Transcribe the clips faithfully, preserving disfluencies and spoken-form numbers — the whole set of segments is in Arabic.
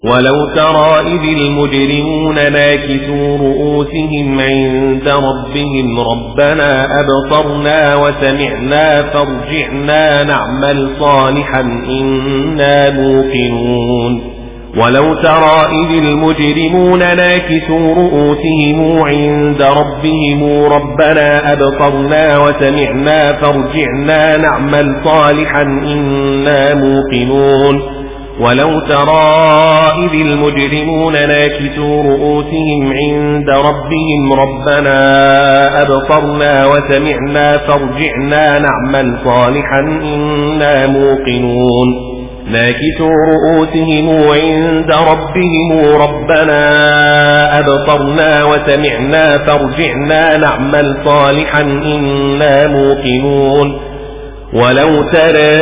ولو ترى إذ المجرمون ناكسوا رؤوسهم عند ربهم ربنا أبصرنا وسمعنا فارجعنا نعمل صالحا إنا موقنون ولو ترى إذ المجرمون ناكسوا رؤوسهم عند ربهم ربنا أبصرنا وسمعنا فارجعنا نعمل صالحا إنا موقنون ولو ترى إذ المجرمون ناكسوا رؤوسهم عند ربهم ربنا أبصرنا وسمعنا فارجعنا نعمل صالحا إنا موقنون ناكسوا رؤوسهم عند ربهم ربنا أبصرنا وسمعنا فارجعنا نعمل صالحا إنا موقنون ولو ترى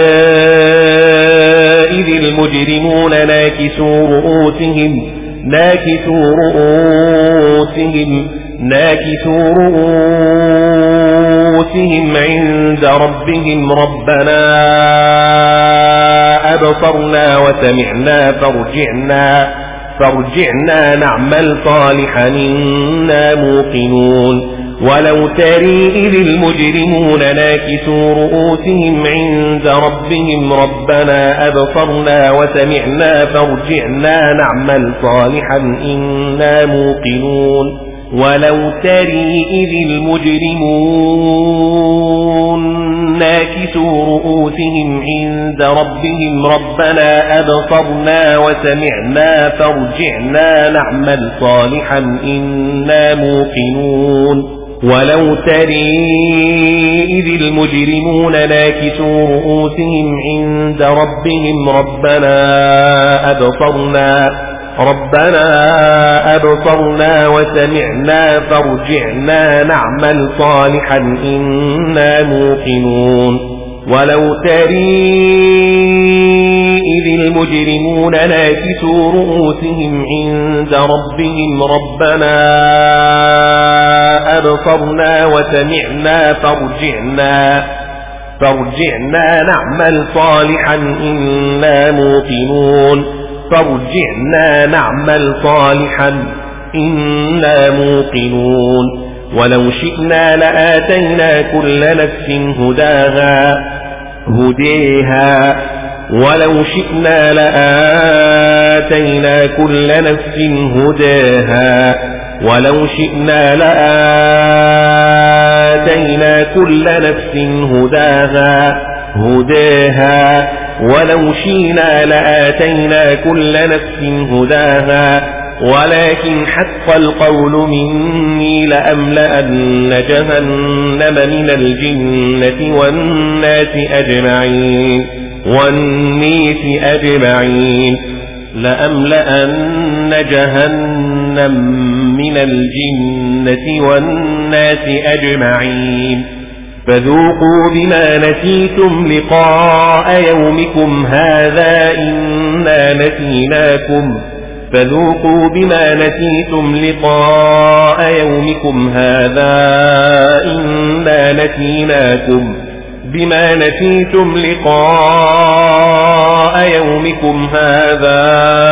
إذ المجرمون ناكسوا رؤوسهم ناكسوا رؤوسهم ناكسوا رؤوسهم عند ربهم ربنا أبصرنا وسمعنا فارجعنا فارجعنا نعمل صالحا إنا موقنون ولو ترى إذ المجرمون ناكسوا رؤوسهم عند ربهم ربنا أبصرنا وسمعنا فارجعنا نعمل صالحا إنا موقنون ولو ترى إذ المجرمون ناكسوا رؤوسهم عند ربهم ربنا أبصرنا وسمعنا فارجعنا نعمل صالحا إنا موقنون ولو ترى إذ المجرمون ناكسوا رؤوسهم عند ربهم ربنا أبصرنا ربنا أبصرنا وسمعنا فارجعنا نعمل صالحا إنا موقنون ولو ترى إذ المجرمون ناكسوا رؤوسهم عند ربهم ربنا أبصرنا وسمعنا فارجعنا فارجعنا نعمل صالحا إنا موقنون فارجعنا نعمل صالحا إنا موقنون ولو شئنا لآتينا كل نفس هداها هديها ولو شئنا لآتينا كل نفس هداها ولو شئنا لآتينا كل نفس هداها هداها ولو شئنا لآتينا كل نفس هداها ولكن حق القول مني لأملأن جهنم من الجنة والناس أجمعين والناس أجمعين لأملأن جهنم من الجنة والناس أجمعين فذوقوا بما نسيتم لقاء يومكم هذا إنا نسيناكم فذوقوا بما نسيتم لقاء يومكم هذا إنا نسيناكم بما نسيتم لقاء يومكم هذا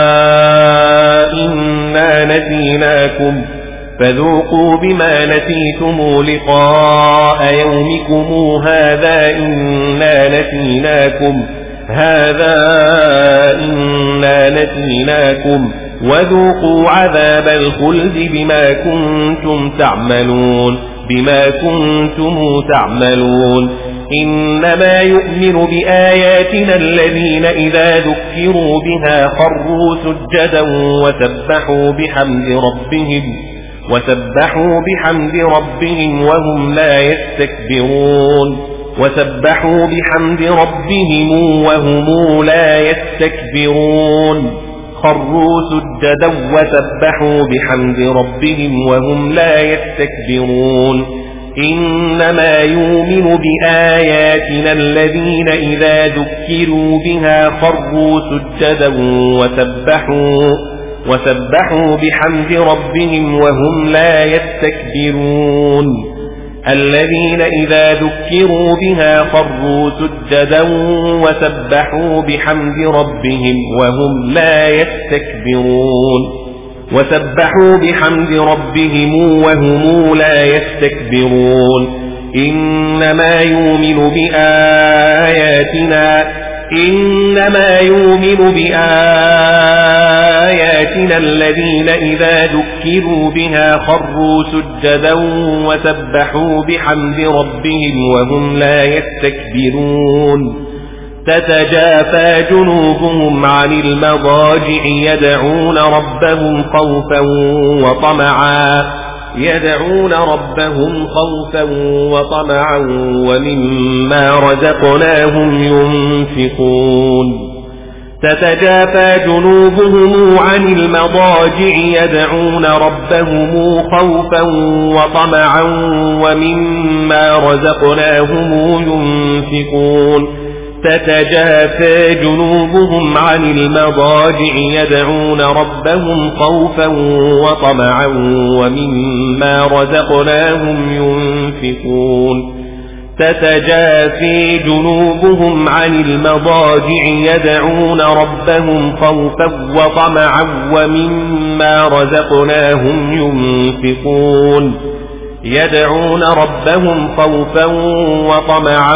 إنا نسيناكم فذوقوا بما نسيتم لقاء يومكم هذا إنا نسيناكم هذا إنا نسيناكم وذوقوا عذاب الخلد بما كنتم تعملون بما كنتم تعملون إنما يؤمن بآياتنا الذين إذا ذكروا بها خروا سجدا وسبحوا بحمد ربهم وسبحوا بحمد ربهم وهم لا يستكبرون وسبحوا بحمد ربهم وهم لا يستكبرون خروا سجدا وسبحوا بحمد ربهم وهم لا يستكبرون إنما يؤمن بآياتنا الذين إذا ذكروا بها خروا سجدا وسبحوا وسبحوا بحمد ربهم وهم لا يستكبرون الذين إذا ذكروا بها خروا سجدا وسبحوا بحمد ربهم وهم لا يستكبرون وسبحوا بحمد ربهم وهم لا يستكبرون إنما يؤمن بآياتنا إنما يؤمن بآياتنا الذين إذا ذكروا بها خروا سجدا وسبحوا بحمد ربهم وهم لا يستكبرون تتجافى جنوبهم عن المضاجع يدعون ربهم خوفا وطمعا يدعون ربهم خوفا وطمعا ومما رزقناهم ينفقون تتجافى جنوبهم عن المضاجع يدعون ربهم خوفا وطمعا ومما رزقناهم ينفقون تتجافى جنوبهم عن المضاجع يدعون ربهم خوفا وطمعا ومما رزقناهم ينفقون تتجافى جنوبهم عن المضاجع يدعون ربهم خوفا وطمعا ومما رزقناهم ينفقون يدعون ربهم خوفا وطمعا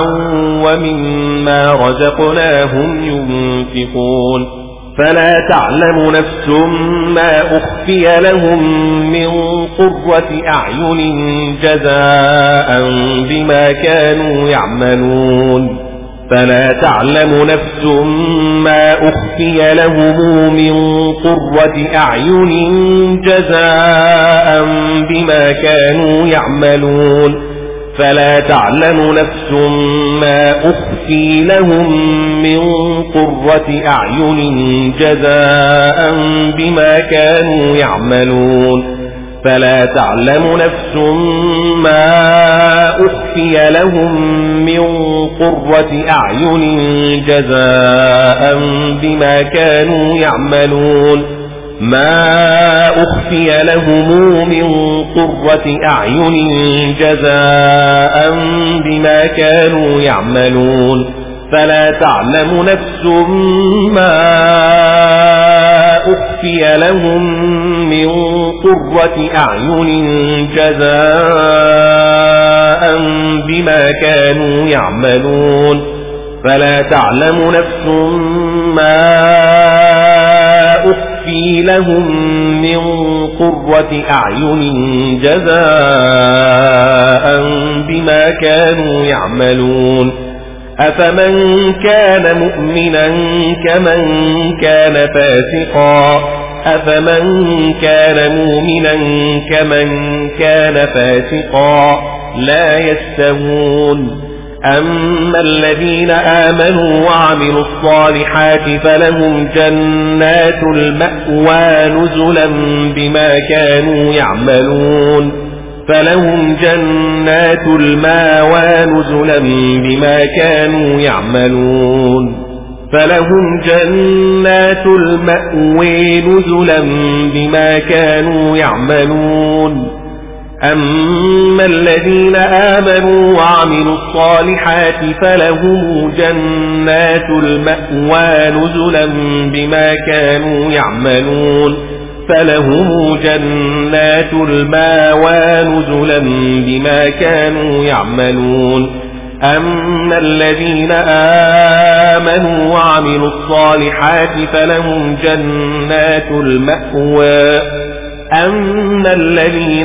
ومما رزقناهم ينفقون فلا تعلم نفس ما أخفي لهم من قرة أعين جزاء بما كانوا يعملون فلا تعلم نفس ما أخفي لهم من قرة أعين جزاء بما كانوا يعملون فلا تعلم نفس ما أخفي لهم من قرة أعين جزاء بما كانوا يعملون فلا تعلم نفس ما أخفي لهم من قرة أعين جزاء بما كانوا يعملون ما أخفي لهم من قرة أعين جزاء بما كانوا يعملون فلا تعلم نفس ما أخفي لهم من قرة أعين جزاء بما كانوا يعملون فلا تعلم نفس ما أخفي لهم من قرة أعين جزاء بما كانوا يعملون أفمن كان مؤمنا كمن كان فاسقا أفمن كان مؤمنا كمن كان فاسقا لا يستوون أما الذين آمنوا وعملوا الصالحات فلهم جنات المأوى نزلا بما كانوا يعملون فلهم جنات المأوى نزلا بما كانوا يعملون فلهم جنات المأوى نزلا بما كانوا يعملون أما الذين آمنوا وعملوا الصالحات فلهم جنات المأوى نزلا بما كانوا يعملون فلهم جنات المأوى نزلا بما كانوا يعملون أما الذين آمنوا وعملوا الصالحات فلهم جنات المأوى أما الذين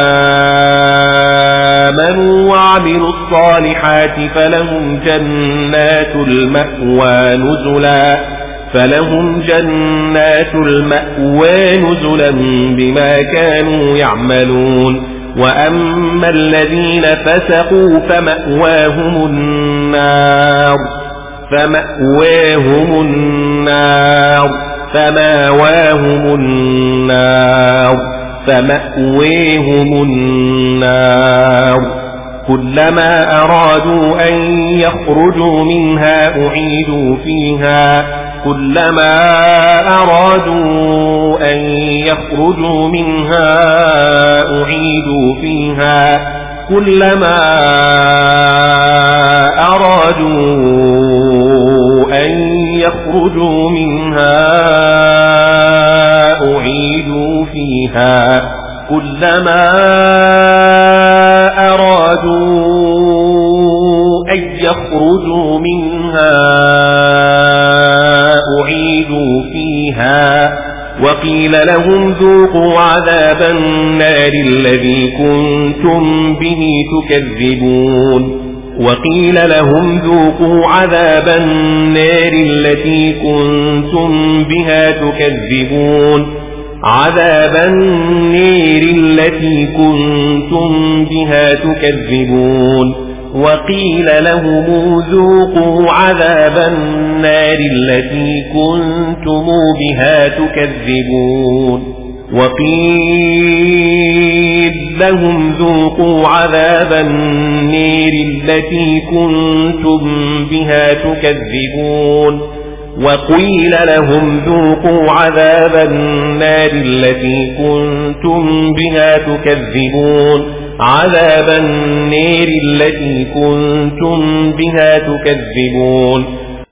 آمنوا وعملوا الصالحات فلهم جنات المأوى نزلا فلهم جنات المأوى نزلا بما كانوا يعملون وأما الذين فسقوا فمأواهم النار فمأواهم النار فمأواهم النار فمأويهم النار كلما أرادوا أن يخرجوا منها أعيدوا فيها كلما أرادوا أن يخرجوا منها أعيدوا فيها كلما أرادوا أن يخرجوا منها أعيدوا فيها كلما أرادوا أن يخرجوا منها أعيدوا فيها وقيل لهم ذوقوا عذاب النار الذي كنتم به تكذبون وقيل لهم ذوقوا عذاب النار التي كنتم بها تكذبون عذاب النار التي كنتم بها تكذبون وقيل لهم ذوقوا عذاب النار التي كنتم بها تكذبون وقيل لهم ذوقوا عذاب النار التي كنتم بها تكذبون وقيل لهم ذوقوا عذاب النار التي كنتم بها تكذبون عذاب النار التي كنتم بها تكذبون